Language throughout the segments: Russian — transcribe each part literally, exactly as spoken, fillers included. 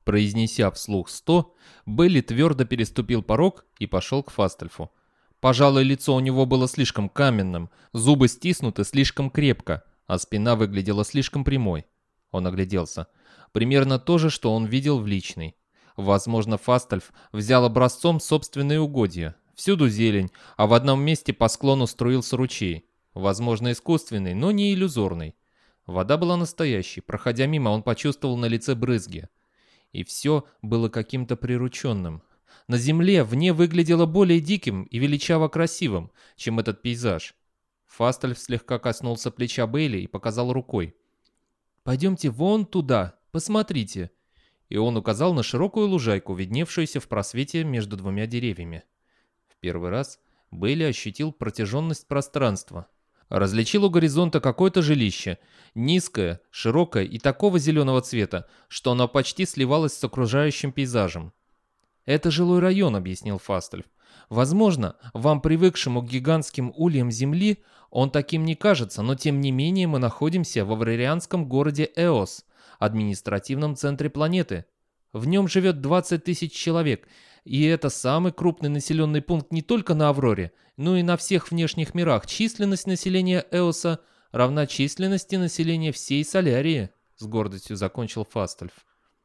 Произнеся вслух сто, Белли твердо переступил порог и пошел к Фастельфу. Пожалуй, лицо у него было слишком каменным, зубы стиснуты слишком крепко, а спина выглядела слишком прямой. Он огляделся. Примерно то же, что он видел в личной. Возможно, Фастельф взял образцом собственные угодья. Всюду зелень, а в одном месте по склону струился ручей. Возможно, искусственный, но не иллюзорный. Вода была настоящей. Проходя мимо, он почувствовал на лице брызги. И все было каким-то прирученным. На земле вне выглядело более диким и величаво красивым, чем этот пейзаж. Фастельф слегка коснулся плеча Бейли и показал рукой. «Пойдемте вон туда, посмотрите». И он указал на широкую лужайку, видневшуюся в просвете между двумя деревьями. В первый раз Бейли ощутил протяженность пространства. Различил у горизонта какое-то жилище, низкое, широкое и такого зеленого цвета, что оно почти сливалось с окружающим пейзажем. «Это жилой район», — объяснил Фастельф. «Возможно, вам, привыкшему к гигантским ульям земли, он таким не кажется, но тем не менее мы находимся в аврарианском городе Эос, административном центре планеты. В нем живет двадцать тысяч человек, и это самый крупный населенный пункт не только на Авроре, но и на всех внешних мирах. Численность населения Эоса равна численности населения всей Солярии», — с гордостью закончил Фастельф.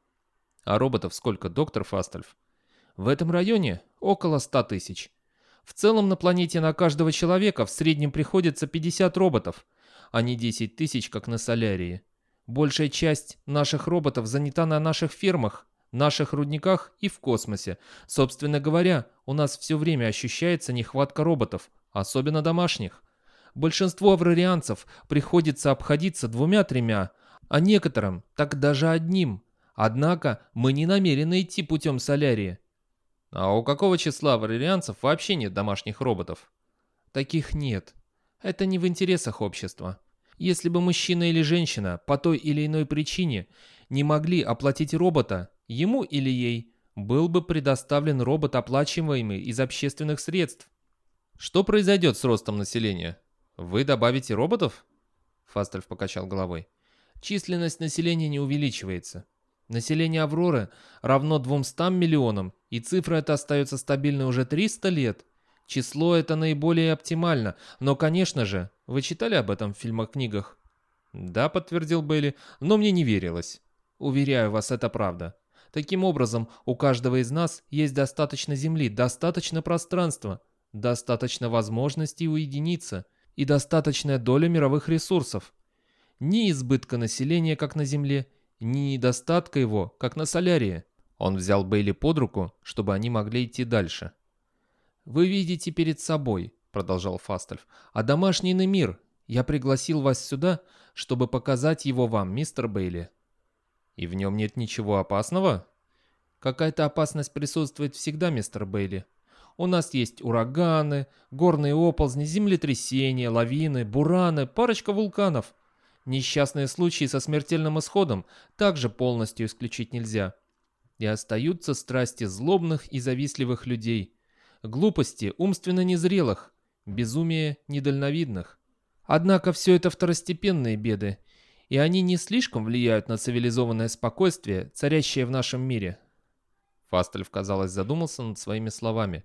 «А роботов сколько, доктор Фастельф?» «В этом районе около ста тысяч. В целом на планете на каждого человека в среднем приходится пятьдесят роботов, а не десять тысяч, как на Солярии. Большая часть наших роботов занята на наших фермах, наших рудниках и в космосе. Собственно говоря, у нас все время ощущается нехватка роботов, особенно домашних. Большинству аврарианцев приходится обходиться двумя-тремя, а некоторым так даже одним. Однако мы не намерены идти путем Солярии». «А у какого числа аврарианцев вообще нет домашних роботов?» «Таких нет. Это не в интересах общества. Если бы мужчина или женщина по той или иной причине не могли оплатить робота, ему или ей был бы предоставлен робот, оплачиваемый из общественных средств». «Что произойдет с ростом населения? Вы добавите роботов?» Фастельф покачал головой. «Численность населения не увеличивается. Население Авроры равно двумстам миллионам, и цифра эта остается стабильной уже триста лет. Число это наиболее оптимально, но, конечно же, вы читали об этом в фильмах-книгах?» «Да», — подтвердил Бейли, — «но мне не верилось». «Уверяю вас, это правда. Таким образом, у каждого из нас есть достаточно земли, достаточно пространства, достаточно возможностей уединиться и достаточная доля мировых ресурсов. Ни избытка населения, как на Земле, ни недостатка его, как на Солярии». Он взял Бейли под руку, чтобы они могли идти дальше. «Вы видите перед собой», — продолжал Фастельф, — «а домашний мир. Я пригласил вас сюда, чтобы показать его вам, мистер Бейли». «И в нем нет ничего опасного?» «Какая-то опасность присутствует всегда, мистер Бейли. У нас есть ураганы, горные оползни, землетрясения, лавины, бураны, парочка вулканов. Несчастные случаи со смертельным исходом также полностью исключить нельзя. И остаются страсти злобных и завистливых людей, глупости умственно незрелых, безумие недальновидных. Однако все это второстепенные беды, и они не слишком влияют на цивилизованное спокойствие, царящее в нашем мире». Фастельф, казалось, задумался над своими словами,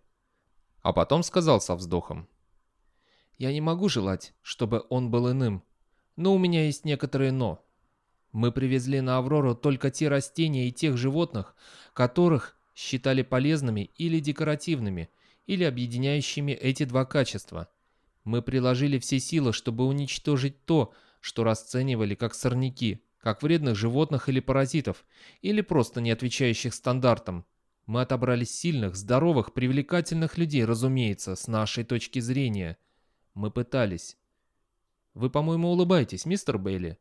а потом сказал со вздохом: «Я не могу желать, чтобы он был иным. Но у меня есть некоторые «но». Мы привезли на Аврору только те растения и тех животных, которых считали полезными или декоративными, или объединяющими эти два качества. Мы приложили все силы, чтобы уничтожить то, что расценивали как сорняки, как вредных животных или паразитов, или просто не отвечающих стандартам. Мы отобрали сильных, здоровых, привлекательных людей, разумеется, с нашей точки зрения. Мы пытались. Вы, по-моему, улыбаетесь, мистер Бейли?»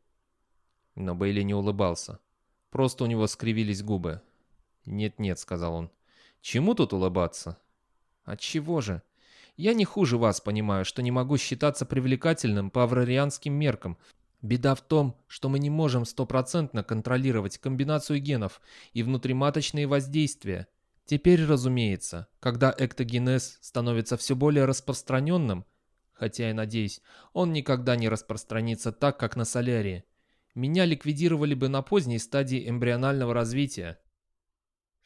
Но Бейли не улыбался. Просто у него скривились губы. «Нет-нет», — сказал он. «Чему тут улыбаться?» «Отчего же? Я не хуже вас понимаю, что не могу считаться привлекательным по аврарианским меркам. Беда в том, что мы не можем стопроцентно контролировать комбинацию генов и внутриматочные воздействия. Теперь, разумеется, когда эктогенез становится все более распространенным, хотя я надеюсь, он никогда не распространится так, как на Солярии, меня ликвидировали бы на поздней стадии эмбрионального развития.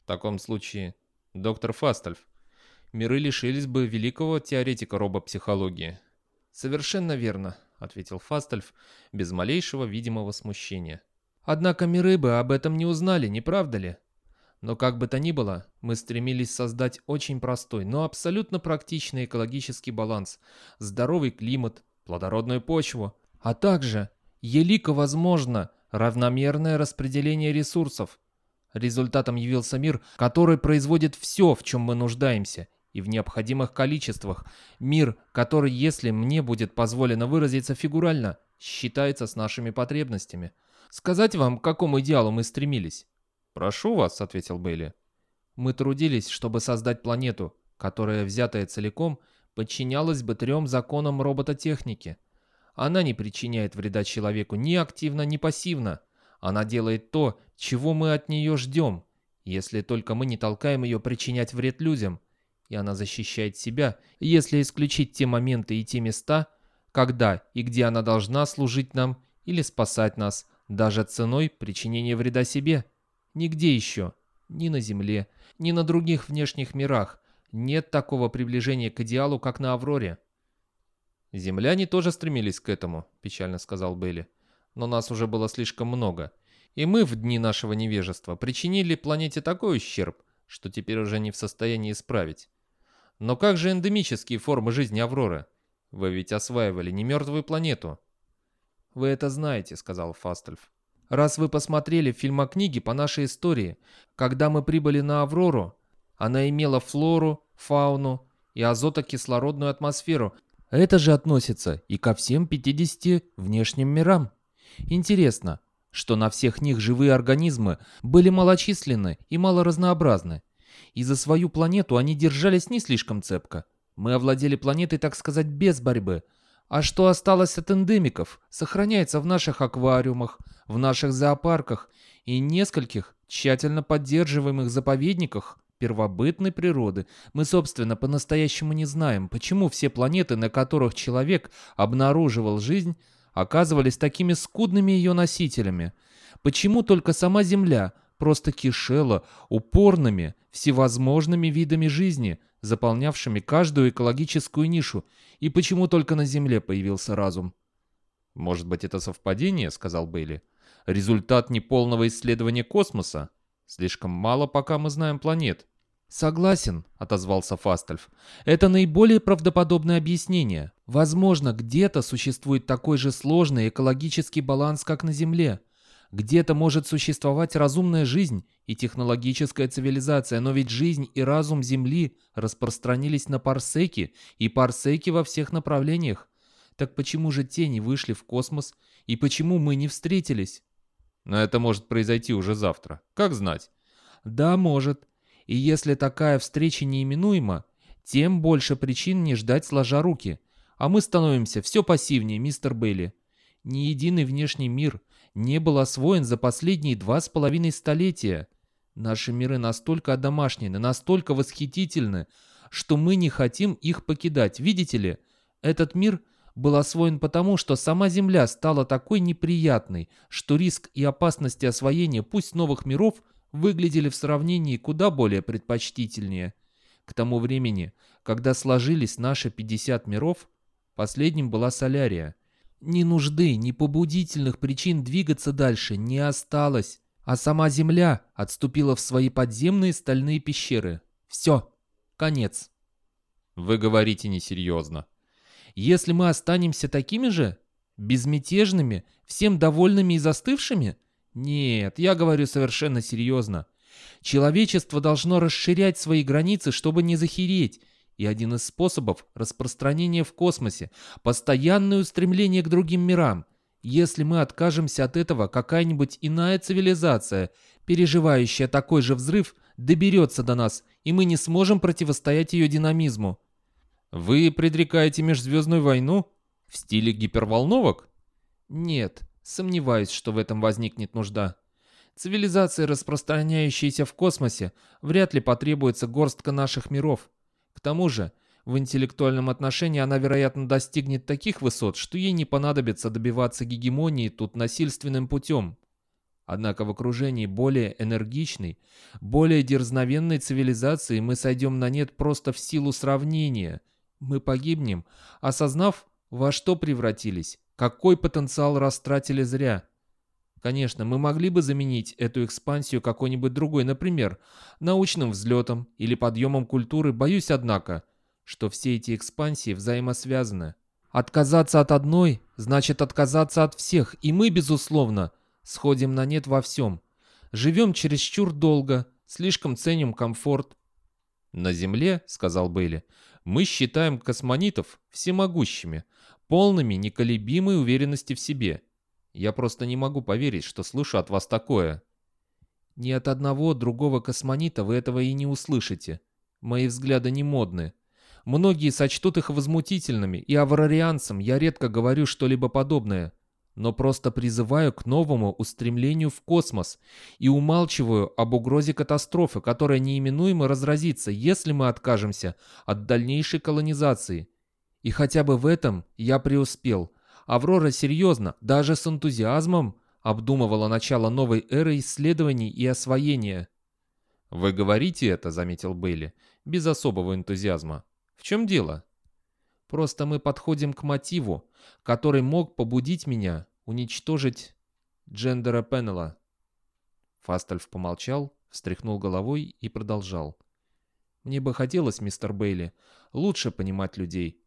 таком случае, доктор Фастальф, миры лишились бы великого теоретика робопсихологии. «Совершенно верно», — ответил Фастальф без малейшего видимого смущения. «Однако миры бы об этом не узнали, не правда ли? Но как бы то ни было, мы стремились создать очень простой, но абсолютно практичный экологический баланс, здоровый климат, плодородную почву, а также, елико возможно, равномерное распределение ресурсов. Результатом явился мир, который производит все, в чем мы нуждаемся, и в необходимых количествах. Мир, который, если мне будет позволено выразиться фигурально, считается с нашими потребностями. Сказать вам, к какому идеалу мы стремились?» «Прошу вас», — ответил Бейли. «Мы трудились, чтобы создать планету, которая, взятая целиком, подчинялась бы трем законам робототехники. Она не причиняет вреда человеку ни активно, ни пассивно. Она делает то, чего мы от нее ждем, если только мы не толкаем ее причинять вред людям. И она защищает себя, если исключить те моменты и те места, когда и где она должна служить нам или спасать нас, даже ценой причинения вреда себе. Нигде еще, ни на Земле, ни на других внешних мирах, нет такого приближения к идеалу, как на Авроре». «Земляне тоже стремились к этому», — печально сказал Бейли. «Но нас уже было слишком много, и мы в дни нашего невежества причинили планете такой ущерб, что теперь уже не в состоянии исправить. Но как же эндемические формы жизни Авроры? Вы ведь осваивали не мертвую планету». «Вы это знаете», — сказал Фастальф. «Раз вы посмотрели фильмокниги по нашей истории, когда мы прибыли на Аврору, она имела флору, фауну и азотокислородную атмосферу. Это же относится и ко всем пятидесяти внешним мирам. Интересно, что на всех них живые организмы были малочисленны и малоразнообразны. И за свою планету они держались не слишком цепко. Мы овладели планетой, так сказать, без борьбы. А что осталось от эндемиков, сохраняется в наших аквариумах, в наших зоопарках и нескольких тщательно поддерживаемых заповедниках первобытной природы. Мы, собственно, по-настоящему не знаем, почему все планеты, на которых человек обнаруживал жизнь, оказывались такими скудными ее носителями. Почему только сама Земля просто кишела упорными, всевозможными видами жизни, заполнявшими каждую экологическую нишу, и почему только на Земле появился разум?» «Может быть, это совпадение», — сказал Бейли. «Результат неполного исследования космоса? Слишком мало пока мы знаем планет». «Согласен», — отозвался Фастальф. «Это наиболее правдоподобное объяснение. Возможно, где-то существует такой же сложный экологический баланс, как на Земле. Где-то может существовать разумная жизнь и технологическая цивилизация, но ведь жизнь и разум Земли распространились на парсеки и парсеки во всех направлениях. Так почему же те не вышли в космос, и почему мы не встретились?» «Но это может произойти уже завтра. Как знать?» «Да, может. И если такая встреча неименуема, тем больше причин не ждать сложа руки. А мы становимся все пассивнее, мистер Бейли. Ни единый внешний мир не был освоен за последние два с половиной столетия. Наши миры настолько одомашнены, настолько восхитительны, что мы не хотим их покидать. Видите ли, этот мир был освоен потому, что сама Земля стала такой неприятной, что риск и опасности освоения пусть новых миров выглядели в сравнении куда более предпочтительнее. К тому времени, когда сложились наши пятьдесят миров, последним была Солярия. Ни нужды, ни побудительных причин двигаться дальше не осталось, а сама Земля отступила в свои подземные стальные пещеры. Все, конец». «Вы говорите несерьезно». «Если мы останемся такими же, безмятежными, всем довольными и застывшими? Нет, я говорю совершенно серьезно. Человечество должно расширять свои границы, чтобы не захереть. И один из способов распространения в космосе – постоянное устремление к другим мирам. Если мы откажемся от этого, какая-нибудь иная цивилизация, переживающая такой же взрыв, доберется до нас, и мы не сможем противостоять ее динамизму». «Вы предрекаете межзвездную войну? В стиле гиперволновок?» «Нет, сомневаюсь, что в этом возникнет нужда. Цивилизации, распространяющиеся в космосе, вряд ли потребуется горстка наших миров. К тому же, в интеллектуальном отношении она, вероятно, достигнет таких высот, что ей не понадобится добиваться гегемонии тут насильственным путем». Однако в окружении более энергичной, более дерзновенной цивилизации мы сойдем на нет просто в силу сравнения. Мы погибнем, осознав, во что превратились, какой потенциал растратили зря. Конечно, мы могли бы заменить эту экспансию какой-нибудь другой, например, научным взлетом или подъемом культуры. Боюсь, однако, что все эти экспансии взаимосвязаны. Отказаться от одной значит отказаться от всех, и мы, безусловно, сходим на нет во всем. Живем чересчур долго, слишком ценим комфорт. «На Земле, — сказал Бейли, — мы считаем космонитов всемогущими, полными неколебимой уверенности в себе. Я просто не могу поверить, что слышу от вас такое». «Ни от одного другого космонита вы этого и не услышите. Мои взгляды не модны. Многие сочтут их возмутительными, и аврарианцам я редко говорю что-либо подобное, но просто призываю к новому устремлению в космос и умалчиваю об угрозе катастрофы, которая неименуемо разразится, если мы откажемся от дальнейшей колонизации. И хотя бы в этом я преуспел. Аврора серьезно, даже с энтузиазмом, обдумывала начало новой эры исследований и освоения». «Вы говорите это, — заметил Бейли, — без особого энтузиазма. В чем дело?» «Просто мы подходим к мотиву, который мог побудить меня уничтожить Джендера Пеннелла». Фастальф помолчал, встряхнул головой и продолжал. «Мне бы хотелось, мистер Бейли, лучше понимать людей.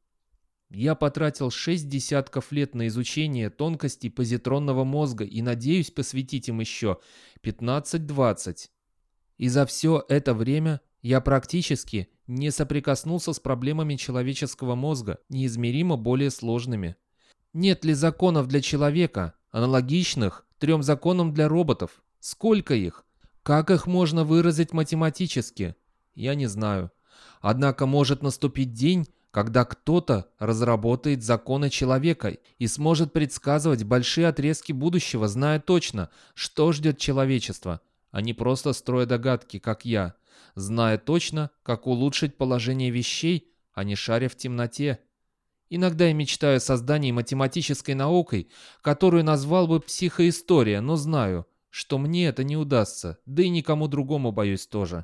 Я потратил шесть десятков лет на изучение тонкостей позитронного мозга и надеюсь посвятить им еще пятнадцать-двадцать. И за все это время я практически не соприкоснулся с проблемами человеческого мозга, неизмеримо более сложными. Нет ли законов для человека, аналогичных трем законам для роботов? Сколько их? Как их можно выразить математически? Я не знаю. Однако может наступить день, когда кто-то разработает законы человека и сможет предсказывать большие отрезки будущего, зная точно, что ждет человечество, а не просто строя догадки, как я, зная точно, как улучшить положение вещей, а не шаря в темноте. Иногда я мечтаю о создании математической наукой, которую назвал бы психоистория, но знаю, что мне это не удастся, да и никому другому, боюсь, тоже».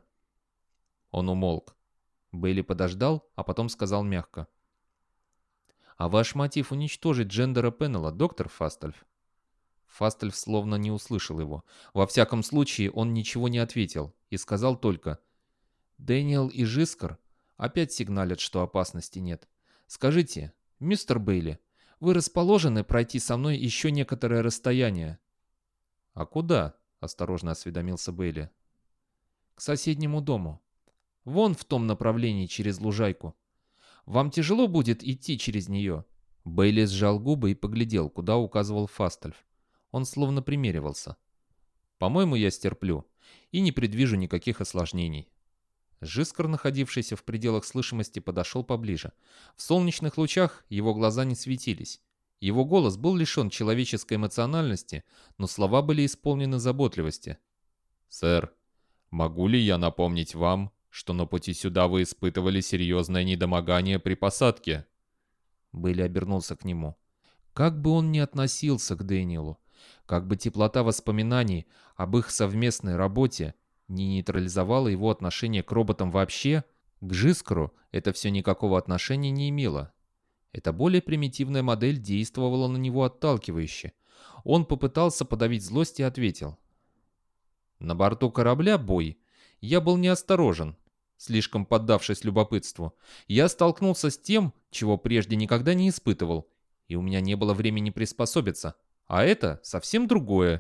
Он умолк. Бейли подождал, а потом сказал мягко: «А ваш мотив уничтожить Джендера Пеннелла, доктор Фастальф?» Фастальф словно не услышал его. Во всяком случае, он ничего не ответил и сказал только: «Дэниел и Жискар опять сигналят, что опасности нет. Скажите, мистер Бейли, вы расположены пройти со мной еще некоторое расстояние?» «А куда?» — осторожно осведомился Бейли. «К соседнему дому. Вон в том направлении, через лужайку. Вам тяжело будет идти через нее?» Бейли сжал губы и поглядел, куда указывал Фастальф. Он словно примеривался. «По-моему, я стерплю и не предвижу никаких осложнений». Жискар, находившийся в пределах слышимости, подошел поближе. В солнечных лучах его глаза не светились. Его голос был лишен человеческой эмоциональности, но слова были исполнены заботливости. «Сэр, могу ли я напомнить вам, что на пути сюда вы испытывали серьезное недомогание при посадке?» Бейли обернулся к нему. Как бы он ни относился к Дэниелу, как бы теплота воспоминаний об их совместной работе не нейтрализовала его отношение к роботам вообще, к Жискару это все никакого отношения не имело. Эта более примитивная модель действовала на него отталкивающе. Он попытался подавить злость и ответил: «На борту корабля, Бой, я был неосторожен, слишком поддавшись любопытству. Я столкнулся с тем, чего прежде никогда не испытывал, и у меня не было времени приспособиться. А это совсем другое».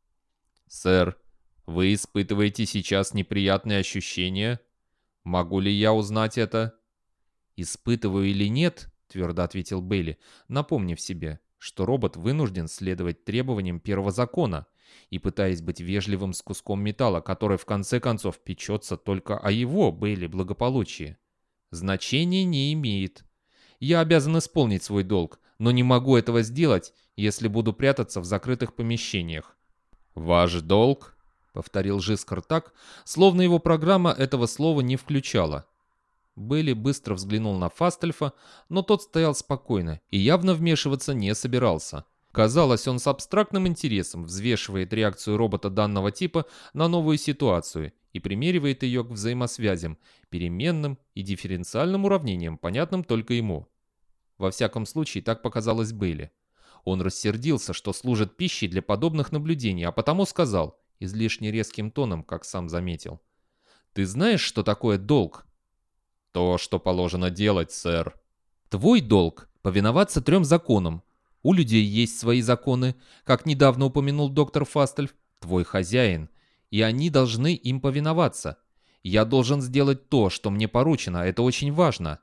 «Сэр, вы испытываете сейчас неприятные ощущения? Могу ли я узнать это?» «Испытываю или нет», — твердо ответил Бейли, напомнив себе, что робот вынужден следовать требованиям первого закона и пытаясь быть вежливым с куском металла, который в конце концов печется только о его, Бейли, благополучии. «Значения не имеет. Я обязан исполнить свой долг, но не могу этого сделать, если буду прятаться в закрытых помещениях». «Ваш долг?» — повторил Жискар так, словно его программа этого слова не включала. Бейли быстро взглянул на Фастальфа, но тот стоял спокойно и явно вмешиваться не собирался. Казалось, он с абстрактным интересом взвешивает реакцию робота данного типа на новую ситуацию и примеривает ее к взаимосвязям, переменным и дифференциальным уравнениям, понятным только ему. Во всяком случае, так показалось Бейли. Он рассердился, что служит пищей для подобных наблюдений, а потому сказал, излишне резким тоном, как сам заметил: «Ты знаешь, что такое долг?» «То, что положено делать, сэр». «Твой долг — повиноваться трем законам. У людей есть свои законы, как недавно упомянул доктор Фастельф, твой хозяин, и они должны им повиноваться. Я должен сделать то, что мне поручено, это очень важно».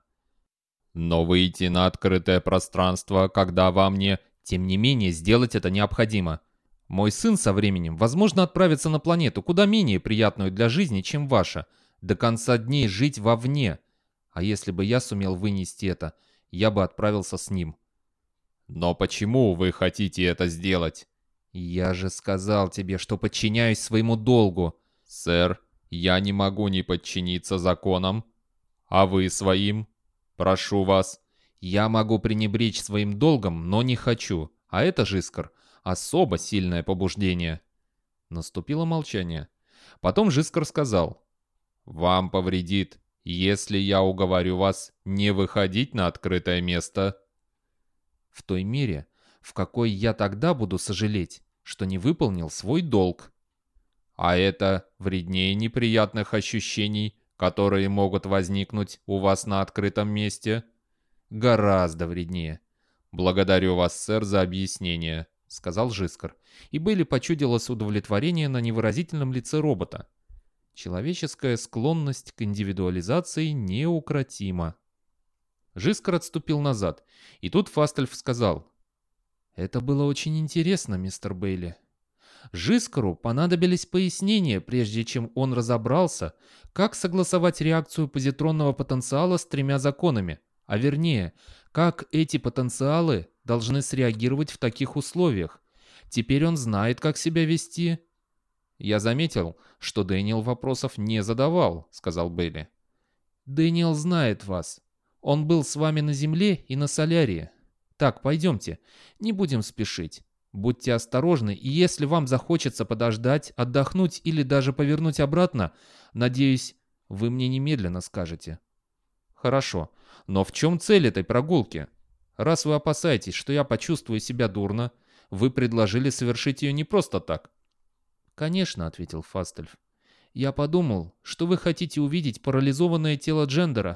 «Но выйти на открытое пространство, когда вам не...» «Тем не менее, сделать это необходимо. Мой сын со временем, возможно, отправится на планету, куда менее приятную для жизни, чем ваша, до конца дней жить вовне. А если бы я сумел вынести это, я бы отправился с ним». «Но почему вы хотите это сделать?» «Я же сказал тебе, что подчиняюсь своему долгу». «Сэр, я не могу не подчиниться законам. А вы своим? Прошу вас». «Я могу пренебречь своим долгом, но не хочу. А это, Жискар, особо сильное побуждение». Наступило молчание. Потом Жискар сказал: «Вам повредит, если я уговорю вас не выходить на открытое место». «В той мере, в какой я тогда буду сожалеть, что не выполнил свой долг». «А это вреднее неприятных ощущений, которые могут возникнуть у вас на открытом месте?» «Гораздо вреднее». «Благодарю вас, сэр, за объяснение», — сказал Жискар, и Бейли почудилось удовлетворение на невыразительном лице робота. Человеческая склонность к индивидуализации неукротима. Жискар отступил назад, и тут Фастельф сказал: «Это было очень интересно, мистер Бейли. Жискару понадобились пояснения, прежде чем он разобрался, как согласовать реакцию позитронного потенциала с тремя законами, а вернее, как эти потенциалы должны среагировать в таких условиях. Теперь он знает, как себя вести». «Я заметил, что Дэниел вопросов не задавал», — сказал Бейли. «Дэниел знает вас. Он был с вами на Земле и на Солярии. Так, пойдемте, не будем спешить. Будьте осторожны, и если вам захочется подождать, отдохнуть или даже повернуть обратно, надеюсь, вы мне немедленно скажете». «Хорошо, но в чем цель этой прогулки? Раз вы опасаетесь, что я почувствую себя дурно, вы предложили совершить ее не просто так». «Конечно», — ответил Фастельф. «Я подумал, что вы хотите увидеть парализованное тело Джендера».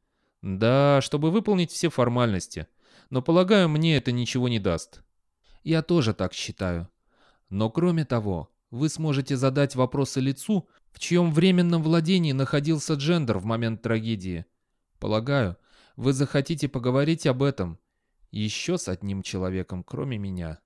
«Да, чтобы выполнить все формальности. Но, полагаю, мне это ничего не даст». «Я тоже так считаю. Но кроме того, вы сможете задать вопросы лицу, в чьем временном владении находился Джендер в момент трагедии. Полагаю, вы захотите поговорить об этом еще с одним человеком, кроме меня».